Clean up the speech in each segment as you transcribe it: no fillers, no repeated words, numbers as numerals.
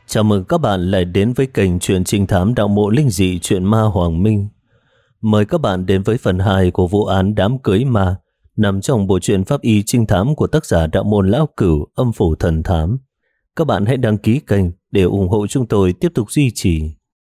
Chào mừng các bạn lại đến với kênh truyện trinh thám đạo mộ linh dị truyện ma Hoàng Minh. Mời các bạn đến với phần 2 của vụ án đám cưới ma nằm trong bộ truyện pháp y trinh thám của tác giả đạo môn lão cửu âm phủ thần thám. Các bạn hãy đăng ký kênh để ủng hộ chúng tôi tiếp tục duy trì.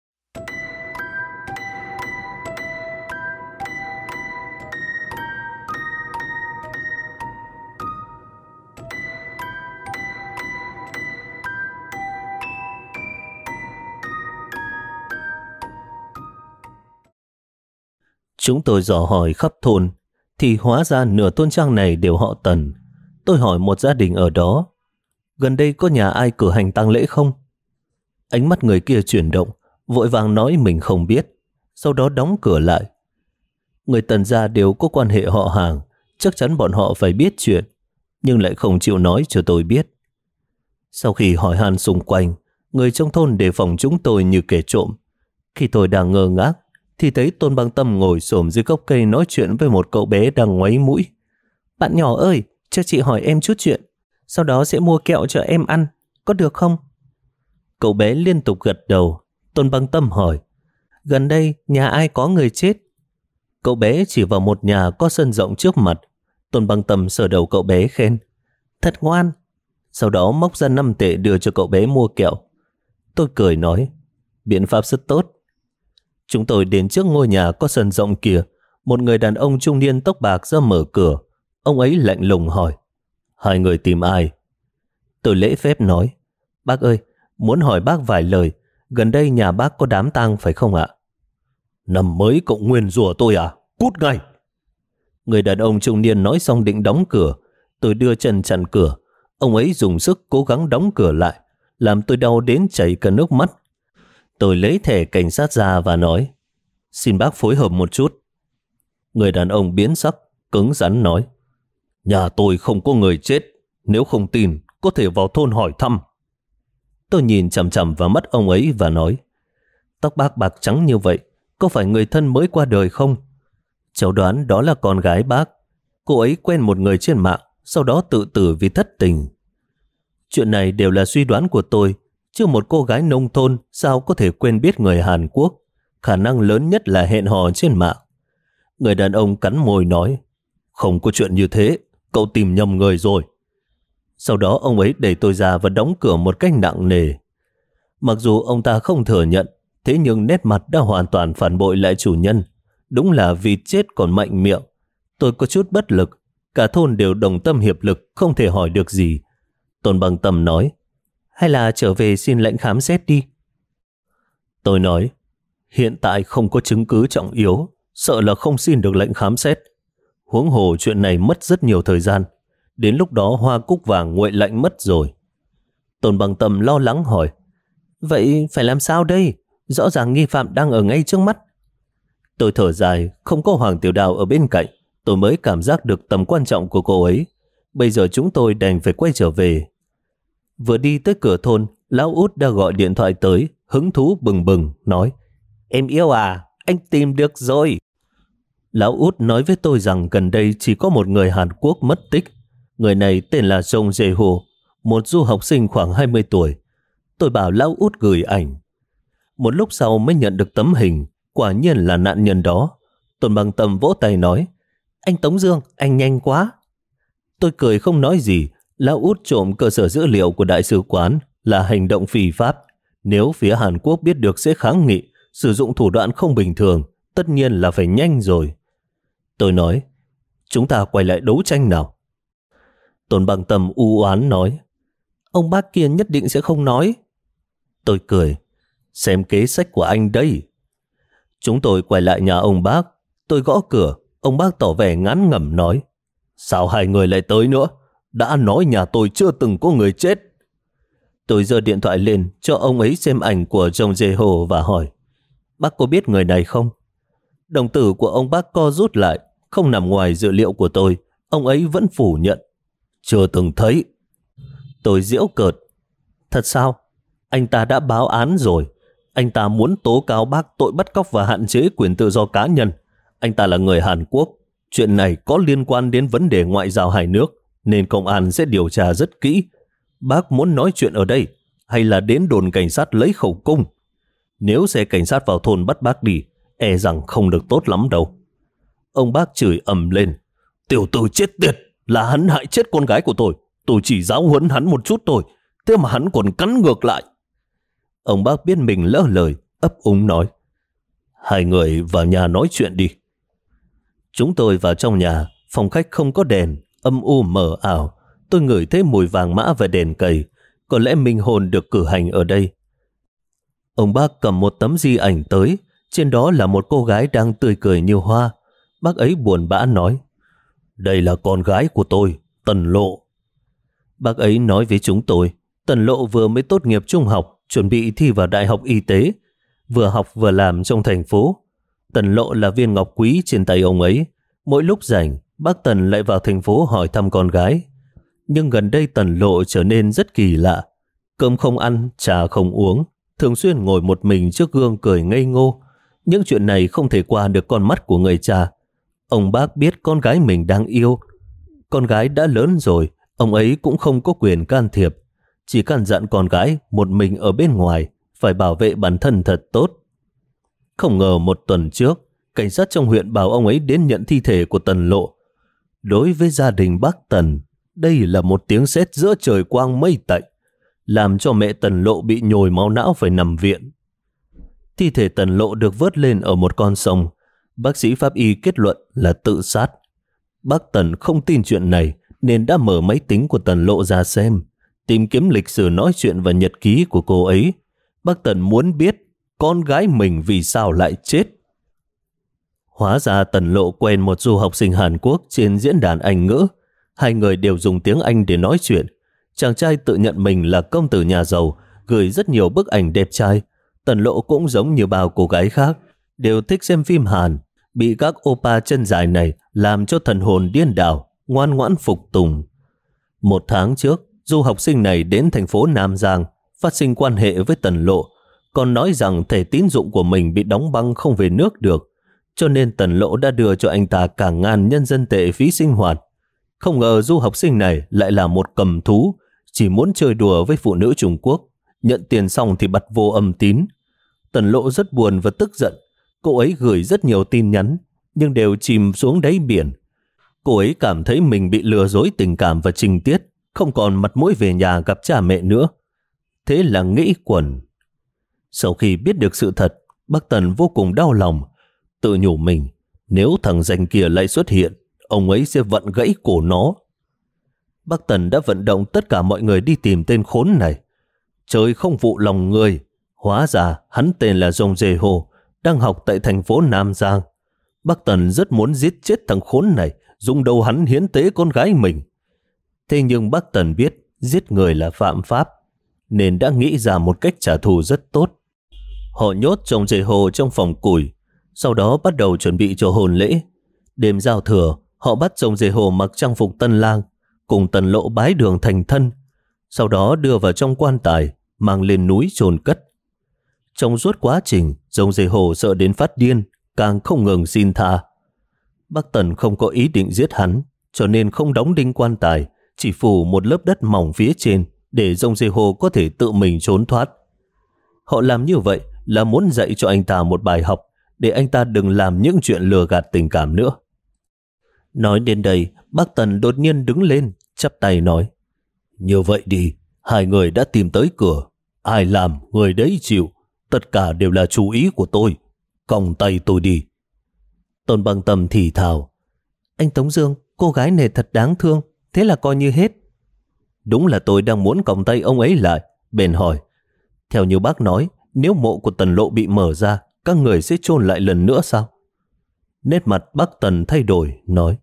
Chúng tôi dò hỏi khắp thôn thì hóa ra nửa thôn trang này đều họ Tần. Tôi hỏi một gia đình ở đó, gần đây có nhà ai cử hành tang lễ không? Ánh mắt người kia chuyển động, vội vàng nói mình không biết, sau đó đóng cửa lại. Người Tần gia đều có quan hệ họ hàng, chắc chắn bọn họ phải biết chuyện, nhưng lại không chịu nói cho tôi biết. Sau khi hỏi han xung quanh, người trong thôn đề phòng chúng tôi như kẻ trộm. Khi tôi đang ngơ ngác thì thấy Tôn Băng Tâm ngồi xổm dưới gốc cây nói chuyện với một cậu bé đang ngoáy mũi. Bạn nhỏ ơi, cho chị hỏi em chút chuyện, sau đó sẽ mua kẹo cho em ăn, có được không? Cậu bé liên tục gật đầu. Tôn Băng Tâm hỏi, gần đây nhà ai có người chết? Cậu bé chỉ vào một nhà có sân rộng trước mặt. Tôn Băng Tâm sờ đầu cậu bé khen, thật ngoan. Sau đó móc ra 5 tệ đưa cho cậu bé mua kẹo. Tôi cười nói, biện pháp rất tốt. Chúng tôi đến trước ngôi nhà có sân rộng kia. Một người đàn ông trung niên tóc bạc ra mở cửa. Ông ấy lạnh lùng hỏi, hai người tìm ai? Tôi lễ phép nói, bác ơi, muốn hỏi bác vài lời. Gần đây nhà bác có đám tang phải không ạ? Năm mới cậu nguyền rủa tôi à? Cút ngay! Người đàn ông trung niên nói xong định đóng cửa. Tôi đưa chân chặn cửa. Ông ấy dùng sức cố gắng đóng cửa lại, làm tôi đau đến chảy cả nước mắt. Tôi lấy thẻ cảnh sát ra và nói, xin bác phối hợp một chút. Người đàn ông biến sắc, cứng rắn nói, nhà tôi không có người chết, nếu không tin có thể vào thôn hỏi thăm. Tôi nhìn chằm chằm vào mắt ông ấy và nói, tóc bác bạc trắng như vậy, có phải người thân mới qua đời không? Cháu đoán đó là con gái bác. Cô ấy quen một người trên mạng, sau đó tự tử vì thất tình. Chuyện này đều là suy đoán của tôi, chứ một cô gái nông thôn sao có thể quen biết người Hàn Quốc? Khả năng lớn nhất là hẹn hò trên mạng. Người đàn ông cắn môi nói, không có chuyện như thế, cậu tìm nhầm người rồi. Sau đó ông ấy đẩy tôi ra và đóng cửa một cách nặng nề. Mặc dù ông ta không thừa nhận, thế nhưng nét mặt đã hoàn toàn phản bội lại chủ nhân. Đúng là vịt chết còn mạnh miệng. Tôi có chút bất lực, cả thôn đều đồng tâm hiệp lực, không thể hỏi được gì. Tôn Băng Tâm nói, hay là trở về xin lệnh khám xét đi. Tôi nói, hiện tại không có chứng cứ trọng yếu, sợ là không xin được lệnh khám xét. Huống hồ chuyện này mất rất nhiều thời gian, đến lúc đó hoa cúc vàng nguội lạnh mất rồi. Tôn Băng Tâm lo lắng hỏi, vậy phải làm sao đây? Rõ ràng nghi phạm đang ở ngay trước mắt. Tôi thở dài, không có Hoàng Tiểu Đào ở bên cạnh, tôi mới cảm giác được tầm quan trọng của cô ấy. Bây giờ chúng tôi đành phải quay trở về. Vừa đi tới cửa thôn, Lão Út đã gọi điện thoại tới, hứng thú bừng bừng, nói, em yêu à, anh tìm được rồi. Lão Út nói với tôi rằng gần đây chỉ có một người Hàn Quốc mất tích. Người này tên là Jong Jae-ho, một du học sinh khoảng 20 tuổi. Tôi bảo Lão Út gửi ảnh. Một lúc sau mới nhận được tấm hình, quả nhiên là nạn nhân đó. Tôn Băng Tâm vỗ tay nói, anh Tống Dương, anh nhanh quá. Tôi cười không nói gì. Lão Út trộm cơ sở dữ liệu của đại sứ quán là hành động phi pháp. Nếu phía Hàn Quốc biết được sẽ kháng nghị, sử dụng thủ đoạn không bình thường, tất nhiên là phải nhanh rồi. Tôi nói, chúng ta quay lại đấu tranh nào. Tôn Băng Tâm u oán nói, ông bác kia nhất định sẽ không nói. Tôi cười, xem kế sách của anh đây. Chúng tôi quay lại nhà ông bác. Tôi gõ cửa, ông bác tỏ vẻ ngán ngẩm nói, sao hai người lại tới nữa? Đã nói nhà tôi chưa từng có người chết. Tôi giơ điện thoại lên cho ông ấy xem ảnh của Jong Jae-ho và hỏi, bác có biết người này không? Đồng tử của ông bác co rút lại, không nằm ngoài dự liệu của tôi. Ông ấy vẫn phủ nhận, chưa từng thấy. Tôi giễu cợt, thật sao? Anh ta đã báo án rồi. Anh ta muốn tố cáo bác tội bắt cóc và hạn chế quyền tự do cá nhân. Anh ta là người Hàn Quốc. Chuyện này có liên quan đến vấn đề ngoại giao hai nước, nên công an sẽ điều tra rất kỹ. Bác muốn nói chuyện ở đây hay là đến đồn cảnh sát lấy khẩu cung? Nếu xe cảnh sát vào thôn bắt bác đi, e rằng không được tốt lắm đâu. Ông bác chửi ầm lên. Tiểu tử chết tiệt, là hắn hại chết con gái của tôi chỉ giáo huấn hắn một chút thôi, thế mà hắn còn cắn ngược lại. Ông bác biết mình lỡ lời, ấp úng nói. Hai người vào nhà nói chuyện đi. Chúng tôi vào trong nhà, phòng khách không có đèn, âm u mờ ảo. Tôi ngửi thấy mùi vàng mã và đèn cầy. Có lẽ minh hồn được cử hành ở đây. Ông bác cầm một tấm di ảnh tới, trên đó là một cô gái đang tươi cười như hoa. Bác ấy buồn bã nói. Đây là con gái của tôi, Tần Lộ. Bác ấy nói với chúng tôi, Tần Lộ vừa mới tốt nghiệp trung học, chuẩn bị thi vào đại học y tế, vừa học vừa làm trong thành phố. Tần Lộ là viên ngọc quý trên tay ông ấy. Mỗi lúc rảnh, bác Tần lại vào thành phố hỏi thăm con gái. Nhưng gần đây Tần Lộ trở nên rất kỳ lạ. Cơm không ăn, trà không uống, thường xuyên ngồi một mình trước gương cười ngây ngô. Những chuyện này không thể qua được con mắt của người cha. Ông bác biết con gái mình đang yêu. Con gái đã lớn rồi, ông ấy cũng không có quyền can thiệp. Chỉ căn dặn con gái một mình ở bên ngoài, phải bảo vệ bản thân thật tốt. Không ngờ một tuần trước, cảnh sát trong huyện bảo ông ấy đến nhận thi thể của Tần Lộ. Đối với gia đình bác Tần, đây là một tiếng sét giữa trời quang mây tạnh, làm cho mẹ Tần Lộ bị nhồi máu não phải nằm viện. Thi thể Tần Lộ được vớt lên ở một con sông. Bác sĩ pháp y kết luận là tự sát. Bác Tần không tin chuyện này nên đã mở máy tính của Tần Lộ ra xem, tìm kiếm lịch sử nói chuyện và nhật ký của cô ấy. Bác Tần muốn biết con gái mình vì sao lại chết. Hóa ra Tần Lộ quen một du học sinh Hàn Quốc trên diễn đàn Anh ngữ. Hai người đều dùng tiếng Anh để nói chuyện. Chàng trai tự nhận mình là công tử nhà giàu, gửi rất nhiều bức ảnh đẹp trai. Tần Lộ cũng giống như bao cô gái khác, đều thích xem phim Hàn, bị các oppa chân dài này làm cho thần hồn điên đảo, ngoan ngoãn phục tùng. Một tháng trước, du học sinh này đến thành phố Nam Giang, phát sinh quan hệ với Tần Lộ, còn nói rằng thẻ tín dụng của mình bị đóng băng không về nước được, cho nên Tần Lộ đã đưa cho anh ta cả ngàn nhân dân tệ phí sinh hoạt. Không ngờ du học sinh này lại là một cầm thú, chỉ muốn chơi đùa với phụ nữ Trung Quốc, nhận tiền xong thì bật vô âm tín. Tần Lộ rất buồn và tức giận. Cô ấy gửi rất nhiều tin nhắn, nhưng đều chìm xuống đáy biển. Cô ấy cảm thấy mình bị lừa dối tình cảm và情tiết, không còn mặt mũi về nhà gặp cha mẹ nữa. Thế là nghĩ quẩn. Sau khi biết được sự thật, bác Tần vô cùng đau lòng, tự nhủ mình, nếu thằng danh kia lại xuất hiện, ông ấy sẽ vặn gãy cổ nó. Bác Tần đã vận động tất cả mọi người đi tìm tên khốn này. Trời không phụ lòng người, hóa ra hắn tên là Dông Dê Hồ, đang học tại thành phố Nam Giang. Bác Tần rất muốn giết chết thằng khốn này, dùng đầu hắn hiến tế con gái mình. Thế nhưng bác Tần biết giết người là phạm pháp, nên đã nghĩ ra một cách trả thù rất tốt. Họ nhốt Dông Dê Hồ trong phòng củi, sau đó bắt đầu chuẩn bị cho hôn lễ. Đêm giao thừa, họ bắt Dông Dê Hồ mặc trang phục tân lang, cùng Tần Lộ bái đường thành thân, sau đó đưa vào trong quan tài, mang lên núi chôn cất. Trong suốt quá trình, Dông Dê Hồ sợ đến phát điên, càng không ngừng xin tha. Bác Tần không có ý định giết hắn, cho nên không đóng đinh quan tài, chỉ phủ một lớp đất mỏng phía trên để Dông Dê Hồ có thể tự mình trốn thoát. Họ làm như vậy là muốn dạy cho anh ta một bài học, để anh ta đừng làm những chuyện lừa gạt tình cảm nữa. Nói đến đây, bác Tần đột nhiên đứng lên, chắp tay nói, như vậy đi, hai người đã tìm tới cửa, ai làm người đấy chịu, tất cả đều là chú ý của tôi, còng tay tôi đi. Tôn Bằng Tâm thì thào, anh Tống Dương, cô gái này thật đáng thương, thế là coi như hết. Đúng là tôi đang muốn còng tay ông ấy lại. Bèn hỏi, theo như bác nói, nếu mộ của Tần Lộ bị mở ra, các người sẽ chôn lại lần nữa sao? Nét mặt bác Tần thay đổi, nói,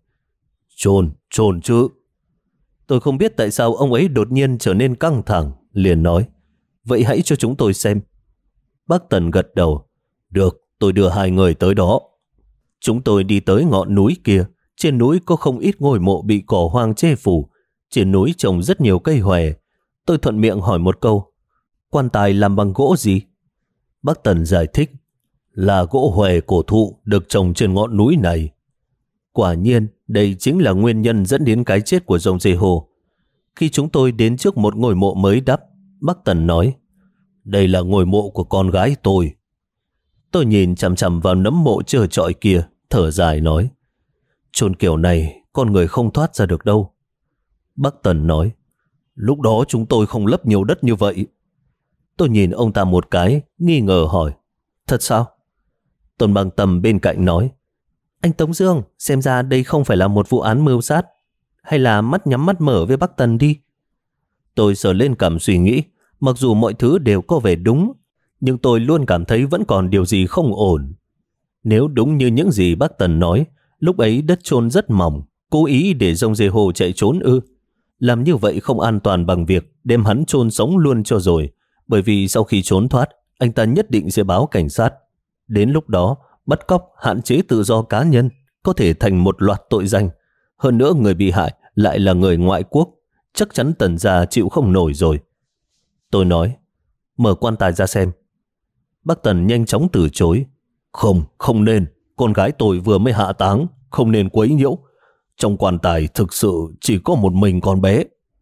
chôn chứ. Tôi không biết tại sao ông ấy đột nhiên trở nên căng thẳng, liền nói, vậy hãy cho chúng tôi xem. Bác Tần gật đầu, được, tôi đưa hai người tới đó. Chúng tôi đi tới ngọn núi kia. Trên núi có không ít ngôi mộ bị cỏ hoang che phủ. Trên núi trồng rất nhiều cây hòe. Tôi thuận miệng hỏi một câu, quan tài làm bằng gỗ gì? Bác Tần giải thích, là gỗ hòe cổ thụ được trồng trên ngọn núi này. Quả nhiên, đây chính là nguyên nhân dẫn đến cái chết của Dông Dê Hồ. Khi chúng tôi đến trước một ngôi mộ mới đắp, Bác Tần nói, đây là ngôi mộ của con gái tôi. Tôi nhìn chằm chằm vào nấm mộ trơ trọi kia, thở dài nói, chôn kiểu này con người không thoát ra được đâu. Bác Tần nói, lúc đó chúng tôi không lấp nhiều đất như vậy. Tôi nhìn ông ta một cái, nghi ngờ hỏi, thật sao? Tôn Băng Tâm bên cạnh nói, anh Tống Dương, xem ra đây không phải là một vụ án mưu sát, hay là mắt nhắm mắt mở với bác Tần đi. Tôi sờ lên cằm suy nghĩ, mặc dù mọi thứ đều có vẻ đúng, nhưng tôi luôn cảm thấy vẫn còn điều gì không ổn. Nếu đúng như những gì bác Tần nói, lúc ấy đất chôn rất mỏng, cố ý để Rông Dê Hồ chạy trốn ư? Làm như vậy không an toàn bằng việc đem hắn chôn sống luôn cho rồi, bởi vì sau khi trốn thoát, anh ta nhất định sẽ báo cảnh sát. Đến lúc đó, bắt cóc, hạn chế tự do cá nhân có thể thành một loạt tội danh. Hơn nữa người bị hại lại là người ngoại quốc, chắc chắn Tần gia chịu không nổi rồi. Tôi nói, mở quan tài ra xem. Bác Tần nhanh chóng từ chối. Không nên, con gái tôi vừa mới hạ táng, không nên quấy nhiễu. Trong quan tài thực sự chỉ có một mình con bé.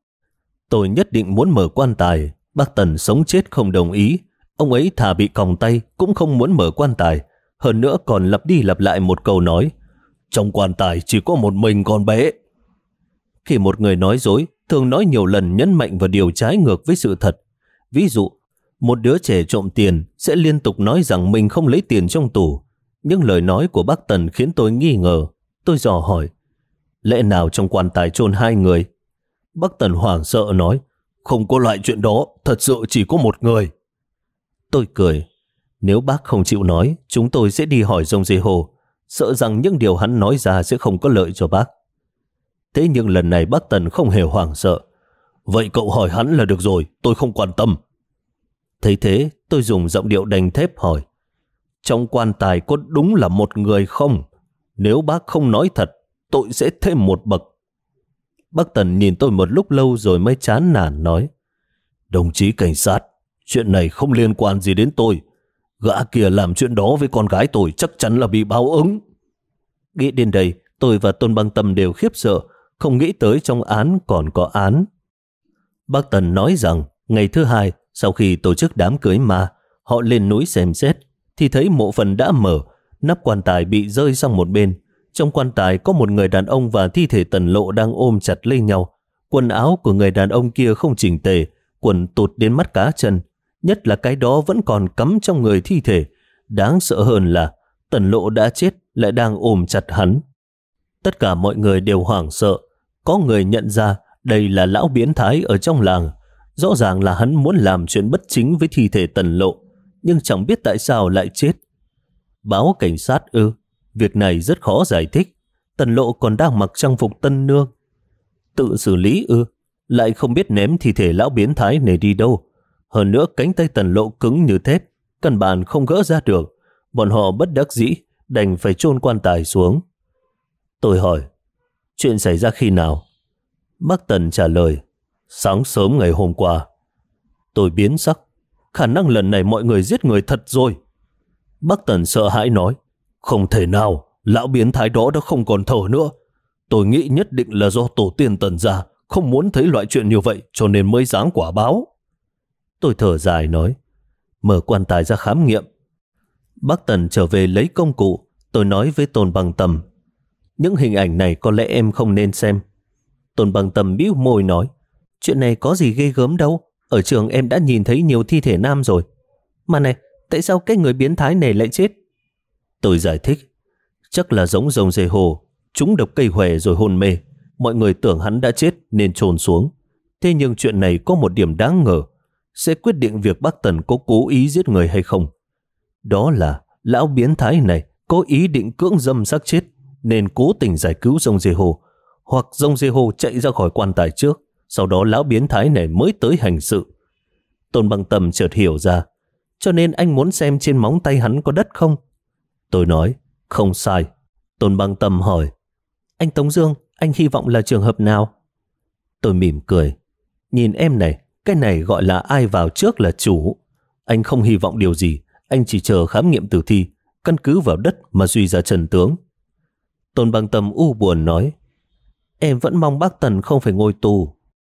Tôi nhất định muốn mở quan tài, bác Tần sống chết không đồng ý. Ông ấy thà bị còng tay cũng không muốn mở quan tài. Hơn nữa còn lặp đi lặp lại một câu nói, trong quan tài chỉ có một mình con bé. Khi một người nói dối, thường nói nhiều lần nhấn mạnh vào điều trái ngược với sự thật. Ví dụ, một đứa trẻ trộm tiền sẽ liên tục nói rằng mình không lấy tiền trong tủ. Nhưng lời nói của bác Tần khiến tôi nghi ngờ. Tôi dò hỏi, lẽ nào trong quan tài chôn hai người? Bác Tần hoảng sợ nói, không có loại chuyện đó, thật sự chỉ có một người. Tôi cười, nếu bác không chịu nói, chúng tôi sẽ đi hỏi Rông Dê Hồ, sợ rằng những điều hắn nói ra sẽ không có lợi cho bác. Thế nhưng lần này bác Tần không hề hoảng sợ. Vậy cậu hỏi hắn là được rồi, tôi không quan tâm. Thấy thế, tôi dùng giọng điệu đanh thép hỏi, trong quan tài có đúng là một người không? Nếu bác không nói thật, tôi sẽ thêm một bậc. Bác Tần nhìn tôi một lúc lâu rồi mới chán nản nói, đồng chí cảnh sát, chuyện này không liên quan gì đến tôi. Gã kia làm chuyện đó với con gái tôi chắc chắn là bị báo ứng. Nghĩ đến đây, tôi và Tôn Băng Tâm đều khiếp sợ, không nghĩ tới trong án còn có án. Bác Tần nói rằng, ngày thứ hai, sau khi tổ chức đám cưới ma, họ lên núi xem xét, thì thấy mộ phần đã mở, nắp quan tài bị rơi sang một bên. Trong quan tài có một người đàn ông và thi thể Tần Lộ đang ôm chặt lấy nhau. Quần áo của người đàn ông kia không chỉnh tề, quần tụt đến mắt cá chân. Nhất là cái đó vẫn còn cắm trong người thi thể. Đáng sợ hơn là Tần Lộ đã chết lại đang ôm chặt hắn. Tất cả mọi người đều hoảng sợ. Có người nhận ra đây là lão biến thái ở trong làng. Rõ ràng là hắn muốn làm chuyện bất chính với thi thể Tần Lộ, nhưng chẳng biết tại sao lại chết. Báo cảnh sát ư? Việc này rất khó giải thích. Tần Lộ còn đang mặc trang phục tân nương. Tự xử lý ư? Lại không biết ném thi thể lão biến thái này đi đâu. Hơn nữa cánh tay Tần Lộ cứng như thép, căn bản không gỡ ra được. Bọn họ bất đắc dĩ đành phải chôn quan tài xuống. Tôi hỏi, chuyện xảy ra khi nào? Bác Tần trả lời, sáng sớm ngày hôm qua. Tôi biến sắc, khả năng lần này mọi người giết người thật rồi. Bác Tần sợ hãi nói, không thể nào, lão biến thái đó đã không còn thở nữa. Tôi nghĩ nhất định là do tổ tiên Tần gia không muốn thấy loại chuyện như vậy cho nên mới giáng quả báo. Tôi thở dài nói, mở quan tài ra khám nghiệm. Bác Tần trở về lấy công cụ. Tôi nói với Tôn Băng Tâm, những hình ảnh này có lẽ em không nên xem. Tôn Băng Tâm bĩu môi nói, chuyện này có gì ghê gớm đâu. Ở trường em đã nhìn thấy nhiều thi thể nam rồi. Mà này, tại sao cái người biến thái này lại chết? Tôi giải thích, chắc là giống Rông Dê Hồ, trúng độc cây hòe rồi hôn mê. Mọi người tưởng hắn đã chết nên chôn xuống. Thế nhưng chuyện này có một điểm đáng ngờ, sẽ quyết định việc bác Tần có cố ý giết người hay không. Đó là lão biến thái này có ý định cưỡng dâm xác chết nên cố tình giải cứu Rông Dê Hồ, hoặc Rông Dê Hồ chạy ra khỏi quan tài trước, sau đó lão biến thái này mới tới hành sự. Tôn Băng Tâm chợt hiểu ra, cho nên anh muốn xem trên móng tay hắn có đất không? Tôi nói, không sai. Tôn Băng Tâm hỏi, anh Tống Dương, anh hy vọng là trường hợp nào? Tôi mỉm cười, nhìn em này, cái này gọi là ai vào trước là chủ. Anh không hy vọng điều gì, anh chỉ chờ khám nghiệm tử thi, căn cứ vào đất mà suy ra trần tướng. Tôn Băng Tâm u buồn nói, em vẫn mong bác Tần không phải ngồi tù.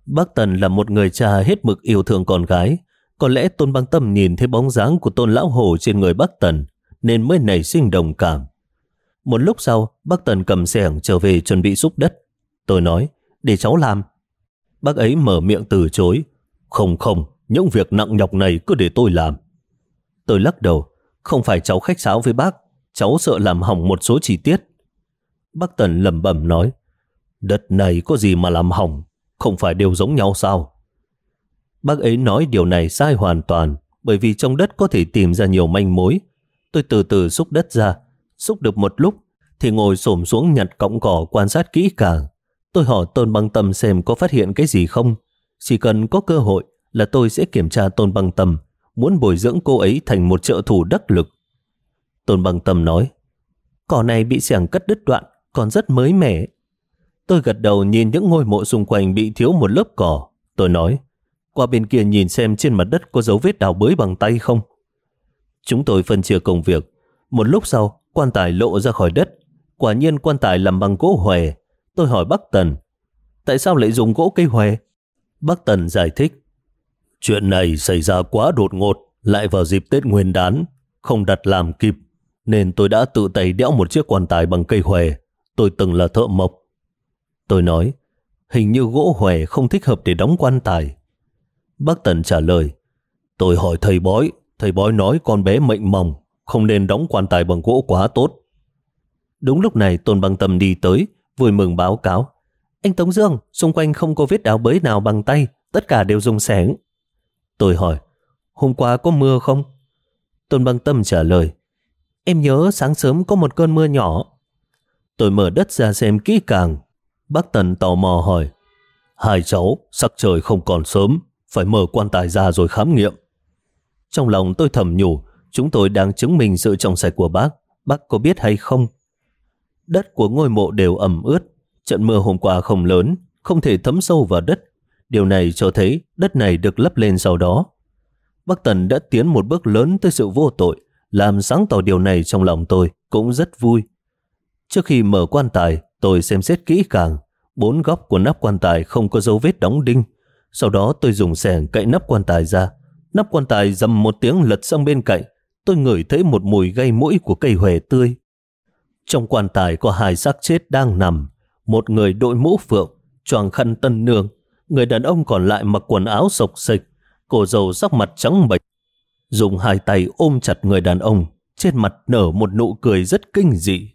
Bác Tần là một người cha hết mực yêu thương con gái. Có lẽ Tôn Băng Tâm nhìn thấy bóng dáng của Tôn Lão Hổ trên người bác Tần nên mới nảy sinh đồng cảm. Một lúc sau, bác Tần cầm xẻng trở về chuẩn bị xúc đất. Tôi nói, để cháu làm. Bác ấy mở miệng từ chối. Không, những việc nặng nhọc này cứ để tôi làm. Tôi lắc đầu, không phải cháu khách sáo với bác, cháu sợ làm hỏng một số chi tiết. Bác Tần lẩm bẩm nói, đất này có gì mà làm hỏng, không phải đều giống nhau sao? Bác ấy nói điều này sai hoàn toàn, bởi vì trong đất có thể tìm ra nhiều manh mối. Tôi từ từ xúc đất ra, xúc được một lúc thì ngồi xổm xuống nhặt cọng cỏ quan sát kỹ càng. Tôi hỏi Tôn Băng Tâm xem có phát hiện cái gì không. Chỉ cần có cơ hội là tôi sẽ kiểm tra Tôn Băng Tâm, muốn bồi dưỡng cô ấy thành một trợ thủ đắc lực. Tôn Băng Tâm nói, cỏ này bị xẻng cắt đứt đoạn, còn rất mới mẻ. Tôi gật đầu nhìn những ngôi mộ xung quanh bị thiếu một lớp cỏ. Tôi nói, qua bên kia nhìn xem trên mặt đất có dấu vết đào bới bằng tay không. Chúng tôi phân chia công việc. Một lúc sau, quan tài lộ ra khỏi đất. Quả nhiên quan tài làm bằng gỗ hòe. Tôi hỏi bác Tần, tại sao lại dùng gỗ cây hòe? Bác Tần giải thích, chuyện này xảy ra quá đột ngột, lại vào dịp Tết Nguyên Đán, không đặt làm kịp, nên tôi đã tự tay đẽo một chiếc quan tài bằng cây hòe. Tôi từng là thợ mộc. Tôi nói, hình như gỗ hòe không thích hợp để đóng quan tài. Bác Tần trả lời, tôi hỏi thầy bói nói con bé mệnh mỏng, không nên đóng quan tài bằng gỗ quá tốt. Đúng lúc này Tôn Băng Tâm đi tới, vui mừng báo cáo, anh Tống Dương, xung quanh không có vết đào bới nào bằng tay, tất cả đều dùng xẻng. Tôi hỏi, hôm qua có mưa không? Tôn Băng Tâm trả lời, em nhớ sáng sớm có một cơn mưa nhỏ. Tôi mở đất ra xem kỹ càng. Bác Tần tò mò hỏi, hai cháu, sắc trời không còn sớm, phải mở quan tài ra rồi khám nghiệm. Trong lòng tôi thầm nhủ, chúng tôi đang chứng minh sự trong sạch của bác có biết hay không? Đất của ngôi mộ đều ẩm ướt, trận mưa hôm qua không lớn, không thể thấm sâu vào đất. Điều này cho thấy đất này được lấp lên sau đó. Bác Tần đã tiến một bước lớn tới sự vô tội, làm sáng tỏ điều này trong lòng tôi cũng rất vui. Trước khi mở quan tài, tôi xem xét kỹ càng. 4 góc của nắp quan tài không có dấu vết đóng đinh. Sau đó tôi dùng xẻng cạy nắp quan tài ra. Nắp quan tài rầm một tiếng lật sang bên cạnh. Tôi ngửi thấy một mùi gây mũi của cây hòe tươi. Trong quan tài có 2 xác chết đang nằm. Một người đội mũ phượng, choàng khăn tân nương. Người đàn ông còn lại mặc quần áo xộc xệch, cô dâu sắc mặt trắng bệch, dùng 2 tay ôm chặt người đàn ông, trên mặt nở một nụ cười rất kinh dị.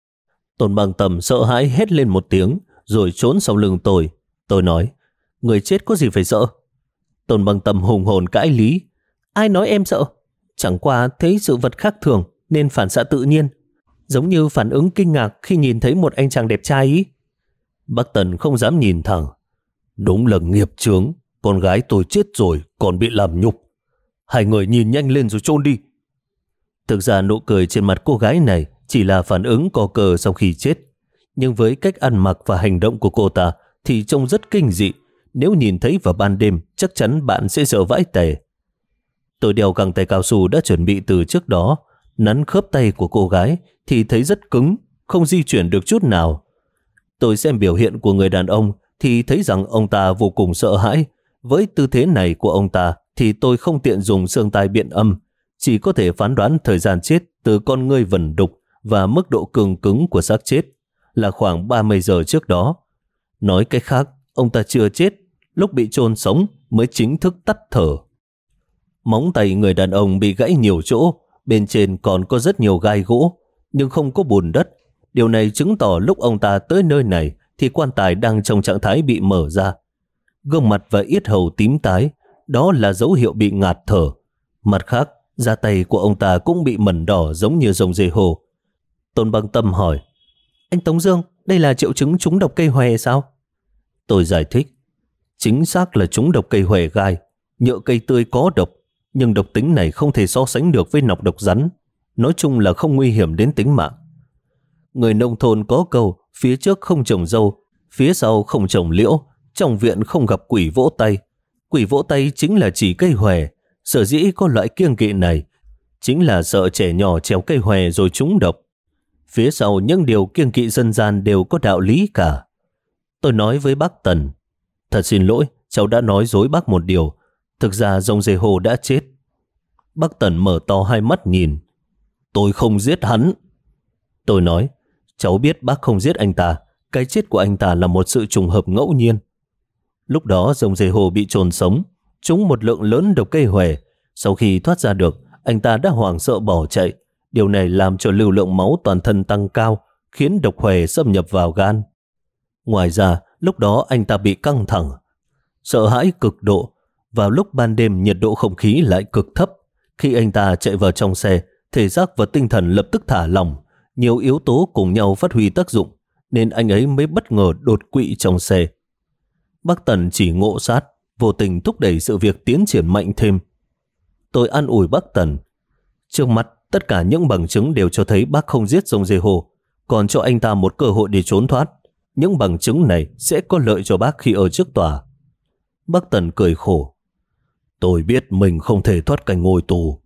Tôn Băng Tâm sợ hãi hét lên một tiếng, rồi trốn sau lưng tôi. Tôi nói, người chết có gì phải sợ? Tôn Băng Tâm hùng hồn cãi lý, ai nói em sợ? Chẳng qua thấy sự vật khác thường nên phản xạ tự nhiên, giống như phản ứng kinh ngạc khi nhìn thấy một anh chàng đẹp trai ý. Bác Tần không dám nhìn thẳng, đúng là nghiệp chướng, con gái tôi chết rồi còn bị làm nhục. Hai người nhìn nhanh lên rồi chôn đi. Thực ra nụ cười trên mặt cô gái này chỉ là phản ứng co cờ sau khi chết, nhưng với cách ăn mặc và hành động của cô ta thì trông rất kinh dị. Nếu nhìn thấy vào ban đêm, chắc chắn bạn sẽ sợ vãi tè. Tôi đeo găng tay cao su đã chuẩn bị từ trước đó, nắn khớp tay của cô gái thì thấy rất cứng, không di chuyển được chút nào. Tôi xem biểu hiện của người đàn ông thì thấy rằng ông ta vô cùng sợ hãi. Với tư thế này của ông ta thì tôi không tiện dùng xương tai biện âm, chỉ có thể phán đoán thời gian chết từ con ngươi vẩn đục và mức độ cường cứng của xác chết là khoảng 30 giờ trước đó. Nói cách khác, ông ta chưa chết, lúc bị chôn sống mới chính thức tắt thở. Móng tay người đàn ông bị gãy nhiều chỗ, bên trên còn có rất nhiều gai gỗ, nhưng không có bùn đất. Điều này chứng tỏ lúc ông ta tới nơi này thì quan tài đang trong trạng thái bị mở ra. Gương mặt và yết hầu tím tái, đó là dấu hiệu bị ngạt thở. Mặt khác, da tay của ông ta cũng bị mẩn đỏ giống như rồng dê hồ. Tôn Băng Tâm hỏi, anh Tống Dương, đây là triệu chứng trúng độc cây hòe sao? Tôi giải thích, chính xác là trúng độc cây hòe gai. Nhựa cây tươi có độc, nhưng độc tính này không thể so sánh được với nọc độc rắn. Nói chung là không nguy hiểm đến tính mạng. Người nông thôn có câu, phía trước không trồng dâu, phía sau không trồng liễu, trong viện không gặp quỷ vỗ tay. Quỷ vỗ tay chính là chỉ cây hòe. Sở dĩ có loại kiêng kỵ này chính là sợ trẻ nhỏ trèo cây hòe rồi trúng độc. Phía sau những điều kiêng kỵ dân gian đều có đạo lý cả. Tôi nói với bác Tần, thật xin lỗi, cháu đã nói dối bác một điều. Thực ra Rồng Dê Hồ đã chết. Bác Tần mở to hai mắt nhìn. Tôi không giết hắn. Tôi nói, cháu biết bác không giết anh ta. Cái chết của anh ta là một sự trùng hợp ngẫu nhiên. Lúc đó Rồng Dê Hồ bị chôn sống, trúng một lượng lớn độc cây hòe. Sau khi thoát ra được, anh ta đã hoảng sợ bỏ chạy. Điều này làm cho lưu lượng máu toàn thân tăng cao, khiến độc hòe xâm nhập vào gan. Ngoài ra, lúc đó anh ta bị căng thẳng, sợ hãi cực độ. Vào lúc ban đêm nhiệt độ không khí lại cực thấp. Khi anh ta chạy vào trong xe, thể xác và tinh thần lập tức thả lỏng. Nhiều yếu tố cùng nhau phát huy tác dụng, nên anh ấy mới bất ngờ đột quỵ trong xe. Bác Tần chỉ ngộ sát, vô tình thúc đẩy sự việc tiến triển mạnh thêm. Tôi an ủi bác Tần. Trước mắt, tất cả những bằng chứng đều cho thấy bác không giết Rồng Dê Hồ, còn cho anh ta một cơ hội để trốn thoát. Những bằng chứng này sẽ có lợi cho bác khi ở trước tòa. Bác Tần cười khổ. Tôi biết mình không thể thoát cảnh ngồi tù.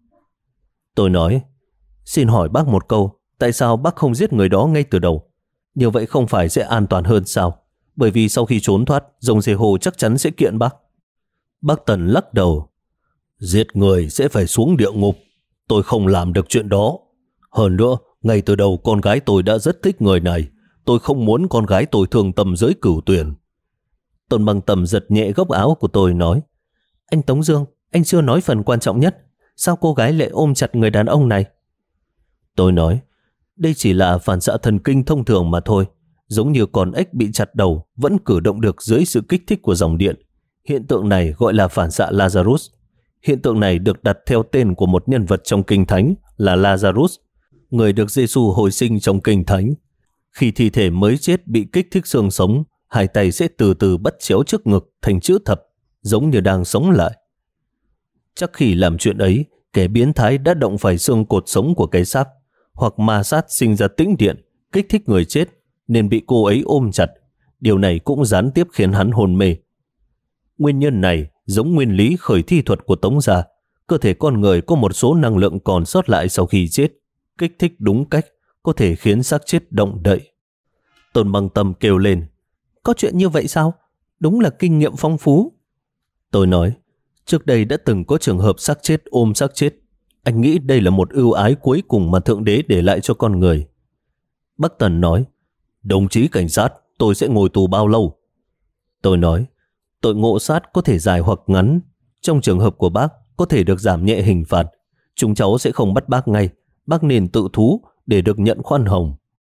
Tôi nói, xin hỏi bác một câu, tại sao bác không giết người đó ngay từ đầu? Như vậy không phải sẽ an toàn hơn sao? Bởi vì sau khi trốn thoát, Rồng Dê Hồ chắc chắn sẽ kiện bác. Bác Tần lắc đầu. Giết người sẽ phải xuống địa ngục. Tôi không làm được chuyện đó. Hơn nữa, ngay từ đầu con gái tôi đã rất thích người này. Tôi không muốn con gái tôi thương tâm giới cửu tuyển. Tôn Băng Tâm giật nhẹ góc áo của tôi nói, anh Tống Dương, anh chưa nói phần quan trọng nhất. Sao cô gái lại ôm chặt người đàn ông này? Tôi nói, đây chỉ là phản xạ thần kinh thông thường mà thôi. Giống như con ếch bị chặt đầu vẫn cử động được dưới sự kích thích của dòng điện. Hiện tượng này gọi là phản xạ Lazarus. Hiện tượng này được đặt theo tên của một nhân vật trong Kinh Thánh là Lazarus, người được Giêsu hồi sinh trong Kinh Thánh. Khi thi thể mới chết bị kích thích xương sống, hai tay sẽ từ từ bắt chéo trước ngực thành chữ thập, giống như đang sống lại. Chắc khi làm chuyện ấy, kẻ biến thái đã động phải xương cột sống của cái xác, hoặc ma sát sinh ra tĩnh điện, kích thích người chết, nên bị cô ấy ôm chặt. Điều này cũng gián tiếp khiến hắn hôn mê. Nguyên nhân này giống nguyên lý khởi thi thuật của Tống gia. Cơ thể con người có một số năng lượng còn sót lại sau khi chết. Kích thích đúng cách có thể khiến xác chết động đậy. Tôn Băng Tâm kêu lên, có chuyện như vậy sao? Đúng là kinh nghiệm phong phú. Tôi nói, trước đây đã từng có trường hợp xác chết ôm xác chết. Anh nghĩ đây là một ưu ái cuối cùng mà Thượng Đế để lại cho con người. Bác Tần nói, đồng chí cảnh sát, tôi sẽ ngồi tù bao lâu? Tôi nói, tội ngộ sát có thể dài hoặc ngắn. Trong trường hợp của bác có thể được giảm nhẹ hình phạt. Chúng cháu sẽ không bắt bác ngay. Bác nên tự thú để được nhận khoan hồng.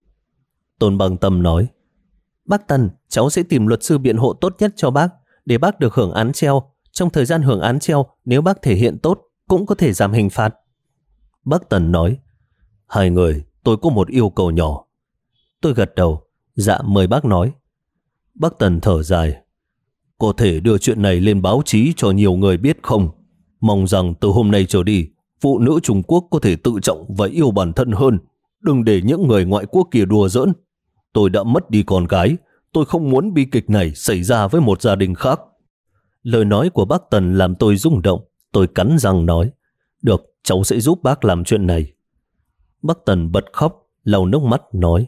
Tôn Băng Tâm nói, bác Tần, cháu sẽ tìm luật sư biện hộ tốt nhất cho bác, để bác được hưởng án treo. Trong thời gian hưởng án treo, nếu bác thể hiện tốt, cũng có thể giảm hình phạt. Bác Tần nói, hai người, tôi có một yêu cầu nhỏ. Tôi gật đầu, dạ mời bác nói. Bác Tần thở dài, có thể đưa chuyện này lên báo chí cho nhiều người biết không? Mong rằng từ hôm nay trở đi, phụ nữ Trung Quốc có thể tự trọng và yêu bản thân hơn. Đừng để những người ngoại quốc kia đùa giỡn. Tôi đã mất đi con gái. Tôi không muốn bi kịch này xảy ra với một gia đình khác. Lời nói của bác Tần làm tôi rung động. Tôi cắn răng nói, được, cháu sẽ giúp bác làm chuyện này. Bác Tần bật khóc, lau nước mắt nói,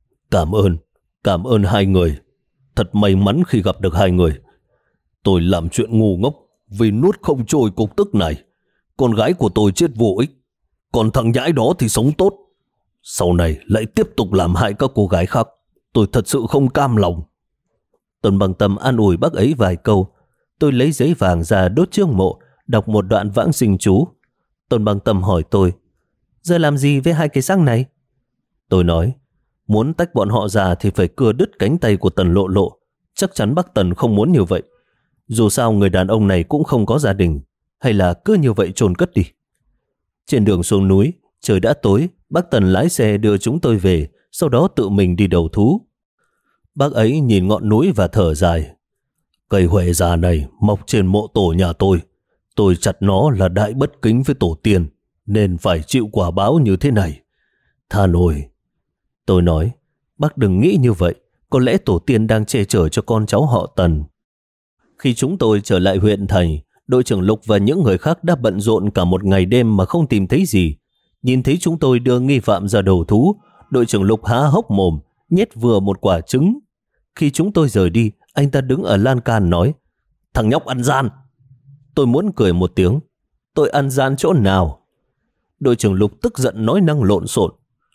cảm ơn hai người. Thật may mắn khi gặp được hai người. Tôi làm chuyện ngu ngốc vì nuốt không trôi cục tức này. Con gái của tôi chết vô ích, còn thằng nhãi đó thì sống tốt. Sau này lại tiếp tục làm hại các cô gái khác. Tôi thật sự không cam lòng. Tôn Băng Tâm an ủi bác ấy vài câu. Tôi lấy giấy vàng ra đốt trước mộ, đọc một đoạn vãng sinh chú. Tôn Băng Tâm hỏi tôi, giờ làm gì với hai cái xác này? Tôi nói, muốn tách bọn họ ra thì phải cưa đứt cánh tay của Tần Lộ Lộ. Chắc chắn bác Tần không muốn như vậy. Dù sao người đàn ông này cũng không có gia đình. Hay là cứ như vậy chôn cất đi. Trên đường xuống núi, trời đã tối. Bác Tần lái xe đưa chúng tôi về, sau đó tự mình đi đầu thú. Bác ấy nhìn ngọn núi và thở dài. Cây huệ già này mọc trên mộ tổ nhà tôi. Tôi chặt nó là đại bất kính với tổ tiên, nên phải chịu quả báo như thế này. Tha nồi. Tôi nói, bác đừng nghĩ như vậy. Có lẽ tổ tiên đang che chở cho con cháu họ Tần. Khi chúng tôi trở lại huyện thành, đội trưởng Lục và những người khác đã bận rộn cả một ngày đêm mà không tìm thấy gì. Nhìn thấy chúng tôi đưa nghi phạm ra đầu thú, đội trưởng Lục há hốc mồm, nhét vừa một quả trứng. Khi chúng tôi rời đi, anh ta đứng ở lan can nói, Thằng nhóc ăn gian. Tôi muốn cười một tiếng. Tôi ăn gian chỗ nào? Đội trưởng Lục tức giận nói năng lộn xộn.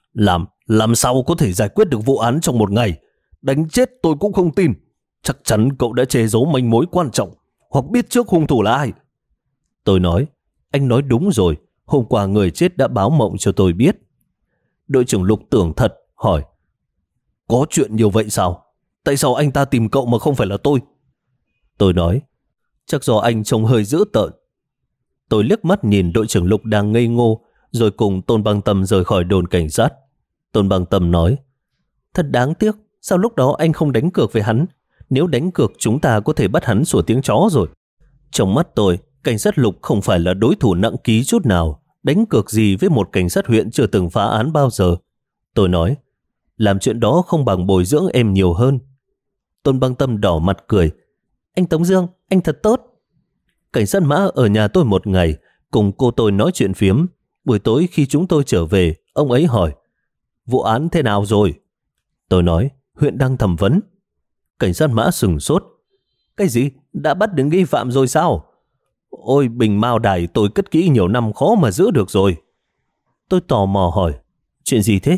Làm sao có thể giải quyết được vụ án trong một ngày? Đánh chết tôi cũng không tin. Chắc chắn cậu đã che giấu manh mối quan trọng, hoặc biết trước hung thủ là ai. Tôi nói, anh nói đúng rồi. Hôm qua người chết đã báo mộng cho tôi biết. Đội trưởng Lục tưởng thật, hỏi, có chuyện nhiều vậy sao? Tại sao anh ta tìm cậu mà không phải là tôi? Tôi nói, chắc do anh trông hơi dữ tợn. Tôi liếc mắt nhìn đội trưởng Lục đang ngây ngô, rồi cùng Tôn Băng Tâm rời khỏi đồn cảnh sát. Tôn Băng Tâm nói, thật đáng tiếc, sao lúc đó anh không đánh cược với hắn? Nếu đánh cược chúng ta có thể bắt hắn sủa tiếng chó rồi. Trong mắt tôi, cảnh sát Lục không phải là đối thủ nặng ký chút nào. Đánh cược gì với một cảnh sát huyện chưa từng phá án bao giờ? Tôi nói, làm chuyện đó không bằng bồi dưỡng em nhiều hơn. Tôn Băng Tâm đỏ mặt cười, anh Tống Dương, anh thật tốt. Cảnh sát Mã ở nhà tôi một ngày, cùng cô tôi nói chuyện phiếm. Buổi tối khi chúng tôi trở về, ông ấy hỏi, vụ án thế nào rồi? Tôi nói, huyện đang thẩm vấn. Cảnh sát Mã sừng sốt. Cái gì? Đã bắt được nghi phạm rồi sao? Ôi, bình mao đài tôi cất kỹ nhiều năm khó mà giữ được rồi. Tôi tò mò hỏi, chuyện gì thế?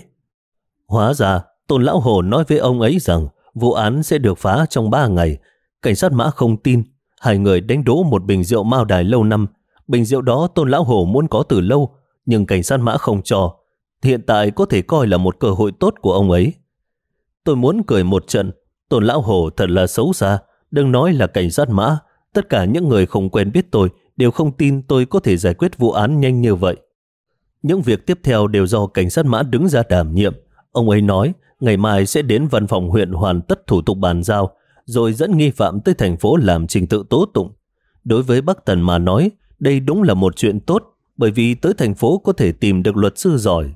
Hóa ra, Tôn Lão Hồ nói với ông ấy rằng vụ án sẽ được phá trong 3 ngày. Cảnh sát Mã không tin. Hai người đánh đố một bình rượu mao đài lâu năm. Bình rượu đó Tôn Lão Hồ muốn có từ lâu, nhưng cảnh sát Mã không cho. Hiện tại có thể coi là một cơ hội tốt của ông ấy. Tôi muốn cười một trận. Tôn Lão Hồ thật là xấu xa. Đừng nói là cảnh sát Mã, tất cả những người không quen biết tôi đều không tin tôi có thể giải quyết vụ án nhanh như vậy. Những việc tiếp theo đều do cảnh sát Mã đứng ra đảm nhiệm. Ông ấy nói ngày mai sẽ đến văn phòng huyện hoàn tất thủ tục bàn giao, rồi dẫn nghi phạm tới thành phố làm trình tự tố tụng. Đối với Bắc Tần mà nói, đây đúng là một chuyện tốt, bởi vì tới thành phố có thể tìm được luật sư giỏi.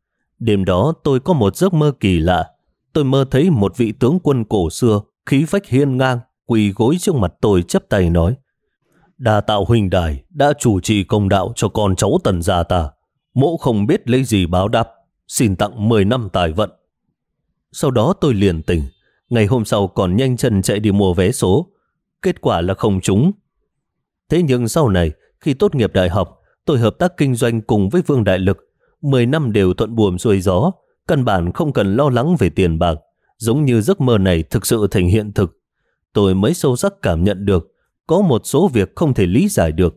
Đêm đó tôi có một giấc mơ kỳ lạ. Tôi mơ thấy một vị tướng quân cổ xưa, khí phách hiên ngang, quỳ gối trước mặt tôi chắp tay nói, đa tạo huynh đài đã chủ trì công đạo cho con cháu Tần gia ta. Mỗ không biết lấy gì báo đáp, xin tặng 10 năm tài vận. Sau đó tôi liền tỉnh. Ngày hôm sau còn nhanh chân chạy đi mua vé số. Kết quả là không trúng. Thế nhưng sau này, khi tốt nghiệp đại học, tôi hợp tác kinh doanh cùng với Vương Đại Lực. 10 năm đều thuận buồm xuôi gió, căn bản không cần lo lắng về tiền bạc. Giống như giấc mơ này thực sự thành hiện thực. Tôi mới sâu sắc cảm nhận được có một số việc không thể lý giải được.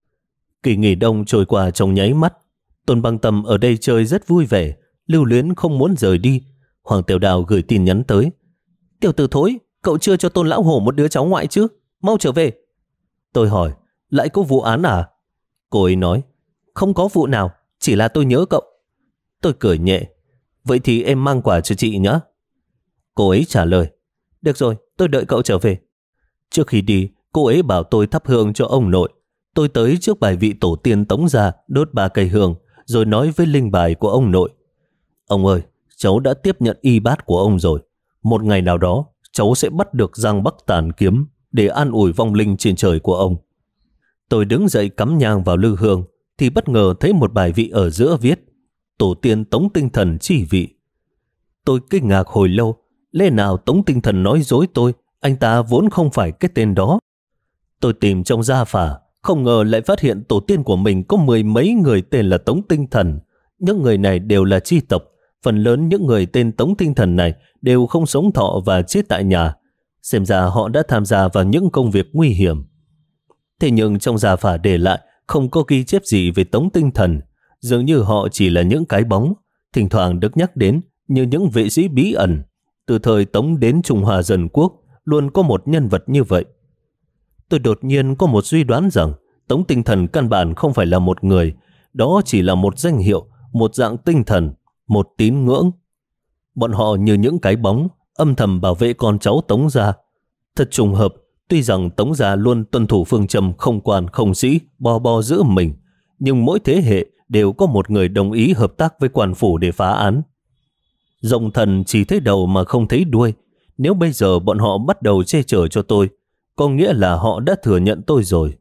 Kỳ nghỉ đông trôi qua trong nháy mắt. Tôn Băng Tâm ở đây chơi rất vui vẻ, lưu luyến không muốn rời đi. Hoàng Tiểu Đào gửi tin nhắn tới, tiểu tử thối, cậu chưa cho Tôn Lão Hổ một đứa cháu ngoại chứ? Mau trở về. Tôi hỏi, lại có vụ án à? Cô ấy nói, không có vụ nào, chỉ là tôi nhớ cậu. Tôi cười nhẹ, vậy thì em mang quà cho chị nhé. Cô ấy trả lời, được rồi, tôi đợi cậu trở về. Trước khi đi, cô ấy bảo tôi thắp hương cho ông nội. Tôi tới trước bài vị tổ tiên Tống gia, đốt 3 cây hương, rồi nói với linh bài của ông nội, ông ơi, cháu đã tiếp nhận y bát của ông rồi. Một ngày nào đó, cháu sẽ bắt được Giang Bắc Tàn Kiếm để an ủi vong linh trên trời của ông. Tôi đứng dậy cắm nhang vào lư hương, thì bất ngờ thấy một bài vị ở giữa viết, tổ tiên Tống Tinh Thần chi vị. Tôi kinh ngạc hồi lâu, lẽ nào Tống Tinh Thần nói dối tôi, anh ta vốn không phải cái tên đó. Tôi tìm trong gia phả, không ngờ lại phát hiện tổ tiên của mình có 10 mấy người tên là Tống Tinh Thần. Những người này đều là chi tộc. Phần lớn những người tên Tống Tinh Thần này đều không sống thọ và chết tại nhà. Xem ra họ đã tham gia vào những công việc nguy hiểm. Thế nhưng trong gia phả để lại không có ghi chép gì về Tống Tinh Thần. Dường như họ chỉ là những cái bóng, thỉnh thoảng được nhắc đến như những vệ sĩ bí ẩn. Từ thời Tống đến Trung Hoa Dân Quốc luôn có một nhân vật như vậy. Tôi đột nhiên có một suy đoán rằng Tống Tinh Thần căn bản không phải là một người, đó chỉ là một danh hiệu, một dạng tinh thần, một tín ngưỡng. Bọn họ như những cái bóng, âm thầm bảo vệ con cháu Tống gia. Thật trùng hợp, tuy rằng Tống gia luôn tuân thủ phương châm không quan không sĩ, bo bo giữ mình, nhưng mỗi thế hệ đều có một người đồng ý hợp tác với quan phủ để phá án. Rồng thần chỉ thấy đầu mà không thấy đuôi. Nếu bây giờ bọn họ bắt đầu che chở cho tôi, có nghĩa là họ đã thừa nhận tôi rồi.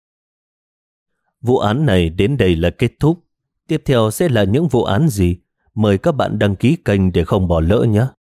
Vụ án này đến đây là kết thúc. Tiếp theo sẽ là những vụ án gì? Mời các bạn đăng ký kênh để không bỏ lỡ nhé.